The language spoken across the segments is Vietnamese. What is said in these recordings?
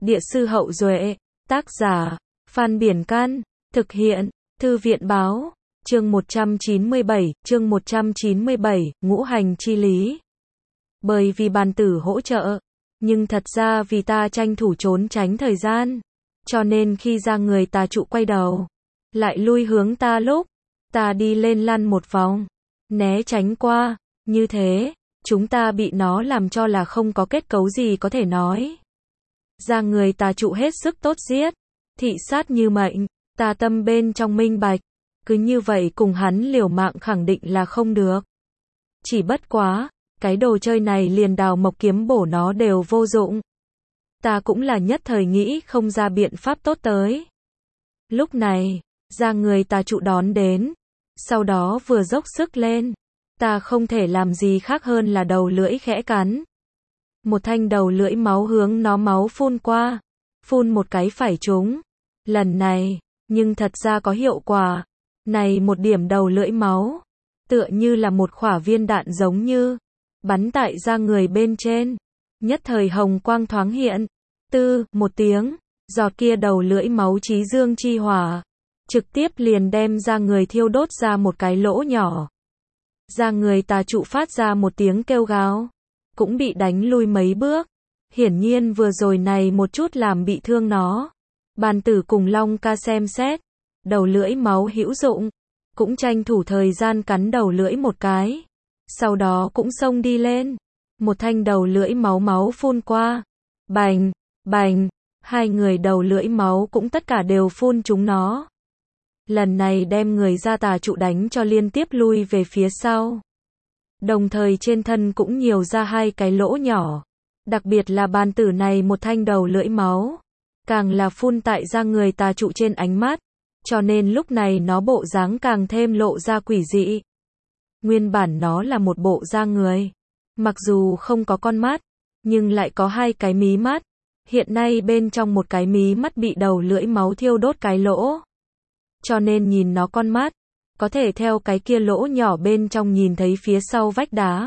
Địa sư Hậu Duệ, tác giả, Phan Biển Can, thực hiện, Thư viện Báo, chương 197, ngũ hành chi lý. Bởi vì bàn tử hỗ trợ, nhưng thật ra vì ta tranh thủ trốn tránh thời gian, cho nên khi ra người tà trụ quay đầu, lại lui hướng ta lúc, ta đi lên lăn một vòng, né tránh qua, như thế, chúng ta bị nó làm cho là không có kết cấu gì có thể nói. Ra người tà trụ hết sức tốt giết, thị sát như mệnh, ta tâm bên trong minh bạch, cứ như vậy cùng hắn liều mạng khẳng định là không được. Chỉ bất quá, cái đồ chơi này liền đào mộc kiếm bổ nó đều vô dụng. Ta cũng là nhất thời nghĩ không ra biện pháp tốt tới. Lúc này, ra người tà trụ đón đến, sau đó vừa dốc sức lên, ta không thể làm gì khác hơn là đầu lưỡi khẽ cắn. Một thanh đầu lưỡi máu hướng nó máu phun qua, phun một cái phải trúng. Lần này, nhưng thật ra có hiệu quả. Này một điểm đầu lưỡi máu, tựa như là một quả viên đạn giống như, bắn tại ra người bên trên. Nhất thời hồng quang thoáng hiện, tư, một tiếng, giọt kia đầu lưỡi máu chí dương chi hỏa, trực tiếp liền đem ra người thiêu đốt ra một cái lỗ nhỏ. Ra người tà trụ phát ra một tiếng kêu gào, cũng bị đánh lui mấy bước. Hiển nhiên vừa rồi này một chút làm bị thương nó. Bàn tử cùng Long ca xem xét, đầu lưỡi máu hữu dụng, cũng tranh thủ thời gian cắn đầu lưỡi một cái. Sau đó cũng xông đi lên, một thanh đầu lưỡi máu phun qua. Bành, bành, hai người đầu lưỡi máu cũng tất cả đều phun chúng nó. Lần này đem người ra tà trụ đánh cho liên tiếp lui về phía sau. Đồng thời trên thân cũng nhiều ra hai cái lỗ nhỏ. Đặc biệt là bàn tử này một thanh đầu lưỡi máu, càng là phun tại ra người tà trụ trên ánh mắt, cho nên lúc này nó bộ dáng càng thêm lộ ra quỷ dị. Nguyên bản nó là một bộ da người, mặc dù không có con mắt, nhưng lại có hai cái mí mắt. Hiện nay bên trong một cái mí mắt bị đầu lưỡi máu thiêu đốt cái lỗ, cho nên nhìn nó con mắt, có thể theo cái kia lỗ nhỏ bên trong nhìn thấy phía sau vách đá.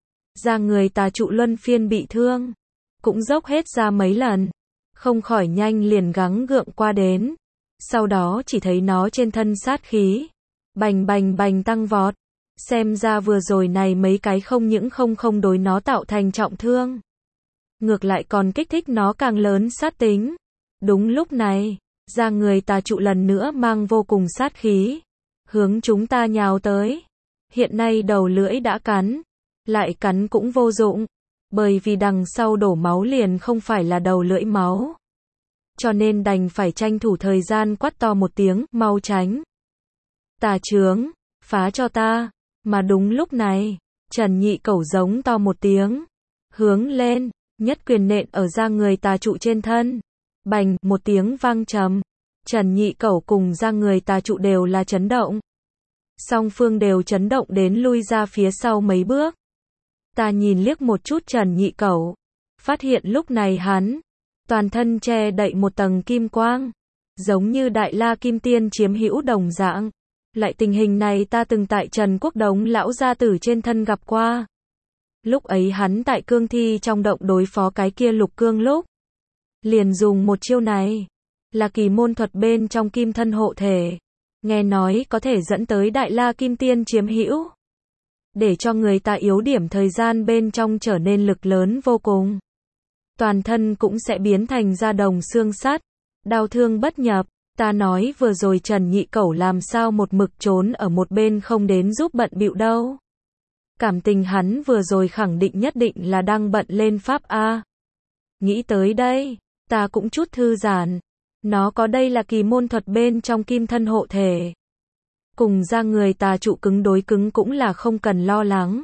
Da người tà trụ luân phiên bị thương, cũng dốc hết ra mấy lần, không khỏi nhanh liền gắng gượng qua đến. Sau đó chỉ thấy nó trên thân sát khí, bành bành bành tăng vọt. Xem ra vừa rồi này mấy cái không những không đối nó tạo thành trọng thương, ngược lại còn kích thích nó càng lớn sát tính. Đúng lúc này, ra người tà trụ lần nữa mang vô cùng sát khí, hướng chúng ta nhào tới. Hiện nay đầu lưỡi đã cắn, lại cắn cũng vô dụng, bởi vì đằng sau đổ máu liền không phải là đầu lưỡi máu. Cho nên đành phải tranh thủ thời gian quát to một tiếng, mau tránh. Tà chướng, phá cho ta. Mà đúng lúc này, Trần Nhị Cẩu giống to một tiếng, hướng lên, nhất quyền nện ở ra người tà trụ trên thân. Bành, một tiếng vang trầm. Trần Nhị Cẩu cùng ra người tà trụ đều là chấn động. Song phương đều chấn động đến lui ra phía sau mấy bước. Ta nhìn liếc một chút Trần Nhị Cẩu, phát hiện lúc này hắn, toàn thân che đậy một tầng kim quang, giống như Đại La Kim Tiên chiếm hữu đồng dạng. Lại tình hình này ta từng tại Trần Quốc Đống lão gia tử trên thân gặp qua. Lúc ấy hắn tại cương thi trong động đối phó cái kia lục cương lúc, liền dùng một chiêu này, là kỳ môn thuật bên trong kim thân hộ thể. Nghe nói có thể dẫn tới Đại La Kim Tiên chiếm hữu, để cho người ta yếu điểm thời gian bên trong trở nên lực lớn vô cùng. Toàn thân cũng sẽ biến thành da đồng xương sắt, đau thương bất nhập. Ta nói vừa rồi Trần Nhị Cẩu làm sao một mực trốn ở một bên không đến giúp bận bịu đâu. Cảm tình hắn vừa rồi khẳng định nhất định là đang bận lên pháp A. Nghĩ tới đây, ta cũng chút thư giãn. Nó có đây là kỳ môn thuật bên trong kim thân hộ thể. Cùng ra người tà trụ cứng đối cứng cũng là không cần lo lắng.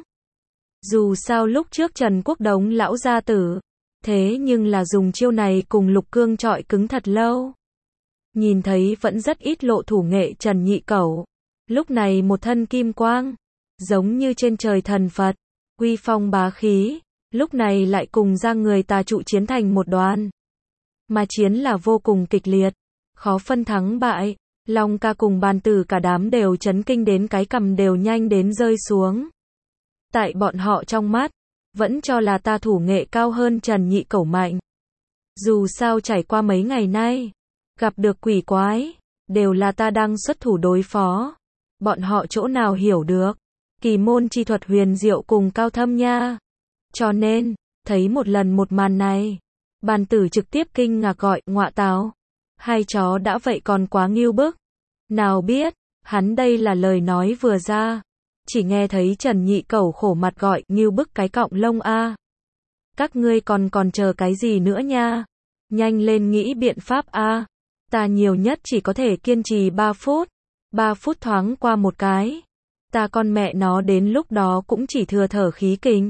Dù sao lúc trước Trần Quốc Đống lão gia tử, thế nhưng là dùng chiêu này cùng lục cương chọi cứng thật lâu. Nhìn thấy vẫn rất ít lộ thủ nghệ Trần Nhị Cẩu, lúc này một thân kim quang, giống như trên trời thần Phật, uy phong bá khí, lúc này lại cùng ra người tà trụ chiến thành một đoàn. Mà chiến là vô cùng kịch liệt, khó phân thắng bại. Long ca cùng bàn tử cả đám đều chấn kinh đến cái cằm đều nhanh đến rơi xuống. Tại bọn họ trong mắt, vẫn cho là ta thủ nghệ cao hơn Trần Nhị Cẩu mạnh. Dù sao trải qua mấy ngày nay, gặp được quỷ quái, đều là ta đang xuất thủ đối phó. Bọn họ chỗ nào hiểu được, kỳ môn chi thuật huyền diệu cùng cao thâm nha. Cho nên, thấy một lần một màn này, bàn tử trực tiếp kinh ngạc gọi, ngọa tào, hai chó đã vậy còn quá ngưu bức. Nào biết, hắn đây là lời nói vừa ra, chỉ nghe thấy Trần Nhị Cẩu khổ mặt gọi, ngưu bức cái cọng lông a. Các ngươi còn chờ cái gì nữa nha? Nhanh lên nghĩ biện pháp a. Ta nhiều nhất chỉ có thể kiên trì 3 phút. 3 phút thoáng qua một cái. Ta con mẹ nó đến lúc đó cũng chỉ thừa thở khí kình.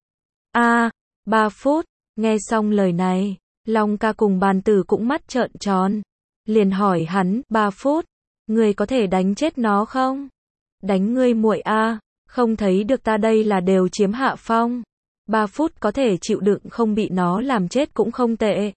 3 phút. Nghe xong lời này, Long ca cùng bàn tử cũng mắt trợn tròn. Liền hỏi hắn, 3 phút. Ngươi có thể đánh chết nó không? Đánh ngươi muội a. Không thấy được ta đây là đều chiếm hạ phong. 3 phút có thể chịu đựng không bị nó làm chết cũng không tệ.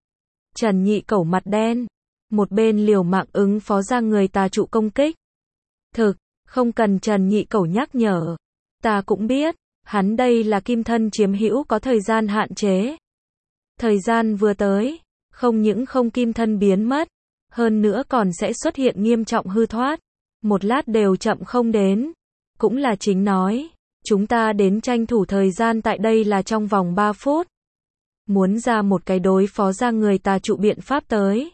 Trần Nhị Cẩu mặt đen. Một bên liều mạng ứng phó ra người tà trụ công kích. Thực, không cần Trần Nhị Cẩu nhắc nhở. Ta cũng biết, hắn đây là kim thân chiếm hữu có thời gian hạn chế. Thời gian vừa tới, không những không kim thân biến mất, hơn nữa còn sẽ xuất hiện nghiêm trọng hư thoát. Một lát đều chậm không đến. Cũng là chính nói, chúng ta đến tranh thủ thời gian tại đây là trong vòng 3 phút. Muốn ra một cái đối phó ra người tà trụ biện pháp tới.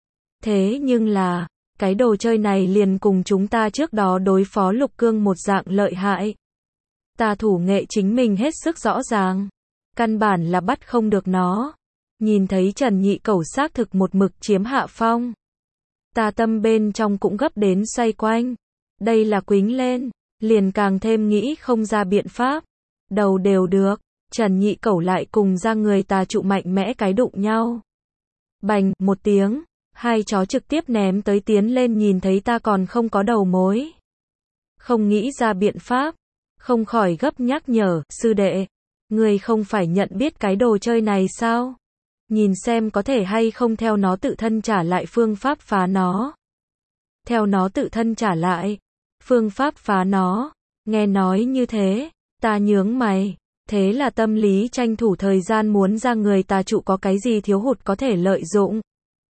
Thế nhưng là, cái đồ chơi này liền cùng chúng ta trước đó đối phó Lục Cương một dạng lợi hại. Ta thủ nghệ chính mình hết sức rõ ràng. Căn bản là bắt không được nó. Nhìn thấy Trần Nhị Cẩu xác thực một mực chiếm hạ phong. Ta tâm bên trong cũng gấp đến xoay quanh. Đây là quính lên, liền càng thêm nghĩ không ra biện pháp. Đầu đều được, Trần Nhị Cẩu lại cùng ra người tà trụ mạnh mẽ cái đụng nhau. Bành, một tiếng, hai chó trực tiếp ném tới tiến lên nhìn thấy ta còn không có đầu mối. Không nghĩ ra biện pháp, không khỏi gấp nhắc nhở, sư đệ, người không phải nhận biết cái đồ chơi này sao? Nhìn xem có thể hay không theo nó tự thân trả lại phương pháp phá nó. Theo nó tự thân trả lại phương pháp phá nó. Nghe nói như thế, ta nhướng mày. Thế là tâm lý tranh thủ thời gian muốn ra người tà trụ có cái gì thiếu hụt có thể lợi dụng.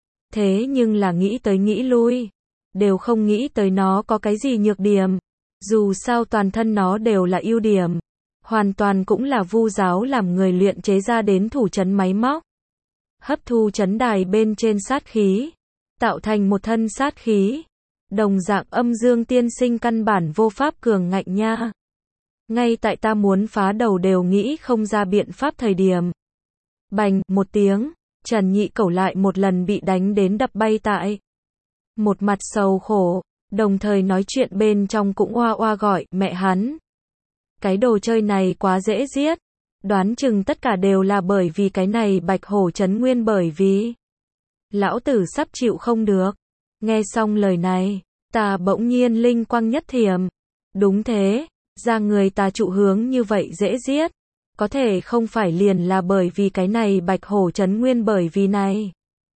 Thế nhưng là nghĩ tới nghĩ lui, đều không nghĩ tới nó có cái gì nhược điểm. Dù sao toàn thân nó đều là ưu điểm. Hoàn toàn cũng là Vu giáo làm người luyện chế ra đến thủ trấn máy móc. Hấp thu trấn đài bên trên sát khí, tạo thành một thân sát khí. Đồng dạng âm dương tiên sinh căn bản vô pháp cường ngạnh nha. Ngay tại ta muốn phá đầu đều nghĩ không ra biện pháp thời điểm. Bành, một tiếng, Trần Nhị Cẩu lại một lần bị đánh đến đập bay tại. Một mặt sầu khổ, đồng thời nói chuyện bên trong cũng oa oa gọi, mẹ hắn. Cái đồ chơi này quá dễ giết. Đoán chừng tất cả đều là bởi vì cái này Bạch Hổ trấn nguyên bởi vì. Lão tử sắp chịu không được. Nghe xong lời này, ta bỗng nhiên linh quang nhất thiểm. Đúng thế, ra người ta trụ hướng như vậy dễ giết. Có thể không phải liền là bởi vì cái này Bạch Hổ trấn nguyên bởi vì này.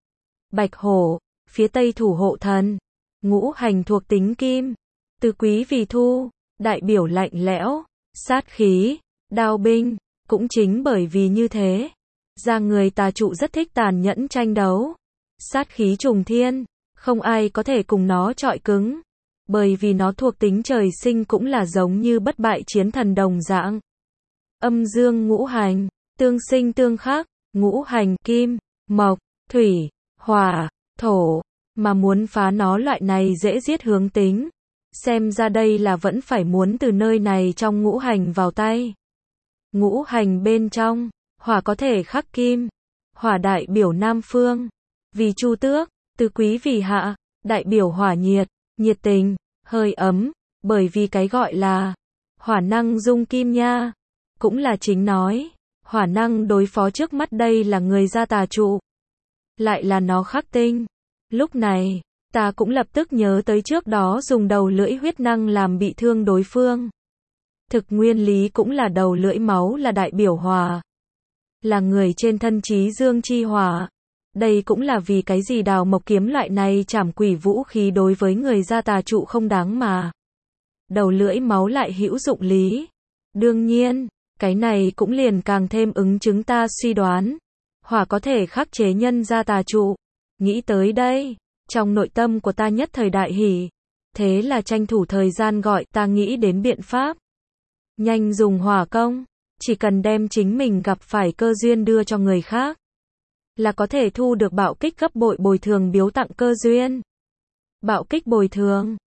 Bạch Hổ, phía tây thủ hộ thần, ngũ hành thuộc tính kim, tứ quý vì thu, đại biểu lạnh lẽo, sát khí, đao binh. Cũng chính bởi vì như thế, ra người tà trụ rất thích tàn nhẫn tranh đấu. Sát khí trùng thiên, không ai có thể cùng nó chọi cứng. Bởi vì nó thuộc tính trời sinh cũng là giống như bất bại chiến thần đồng dạng. Âm dương ngũ hành, tương sinh tương khắc, ngũ hành kim, mộc, thủy, hỏa, thổ, mà muốn phá nó loại này dễ giết hướng tính. Xem ra đây là vẫn phải muốn từ nơi này trong ngũ hành vào tay. Ngũ hành bên trong, hỏa có thể khắc kim, hỏa đại biểu nam phương, vì chu tước, tứ quý vì hạ, đại biểu hỏa nhiệt, nhiệt tình, hơi ấm, bởi vì cái gọi là hỏa năng dung kim nha, cũng là chính nói, hỏa năng đối phó trước mắt đây là người ra tà trụ, lại là nó khắc tinh. Lúc này, ta cũng lập tức nhớ tới trước đó dùng đầu lưỡi huyết năng làm bị thương đối phương. Thực nguyên lý cũng là đầu lưỡi máu là đại biểu hỏa. Là người trên thân chí dương chi hỏa. Đây cũng là vì cái gì đào mộc kiếm loại này trảm quỷ vũ khí đối với người ra tà trụ không đáng mà. Đầu lưỡi máu lại hữu dụng lý. Đương nhiên, cái này cũng liền càng thêm ứng chứng ta suy đoán. Hỏa có thể khắc chế nhân gia tà trụ. Nghĩ tới đây, trong nội tâm của ta nhất thời đại hỉ. Thế là tranh thủ thời gian gọi ta nghĩ đến biện pháp. Nhanh dùng hỏa công. Chỉ cần đem chính mình gặp phải cơ duyên đưa cho người khác. Là có thể thu được bạo kích gấp bội bồi thường biếu tặng cơ duyên. Bạo kích bồi thường.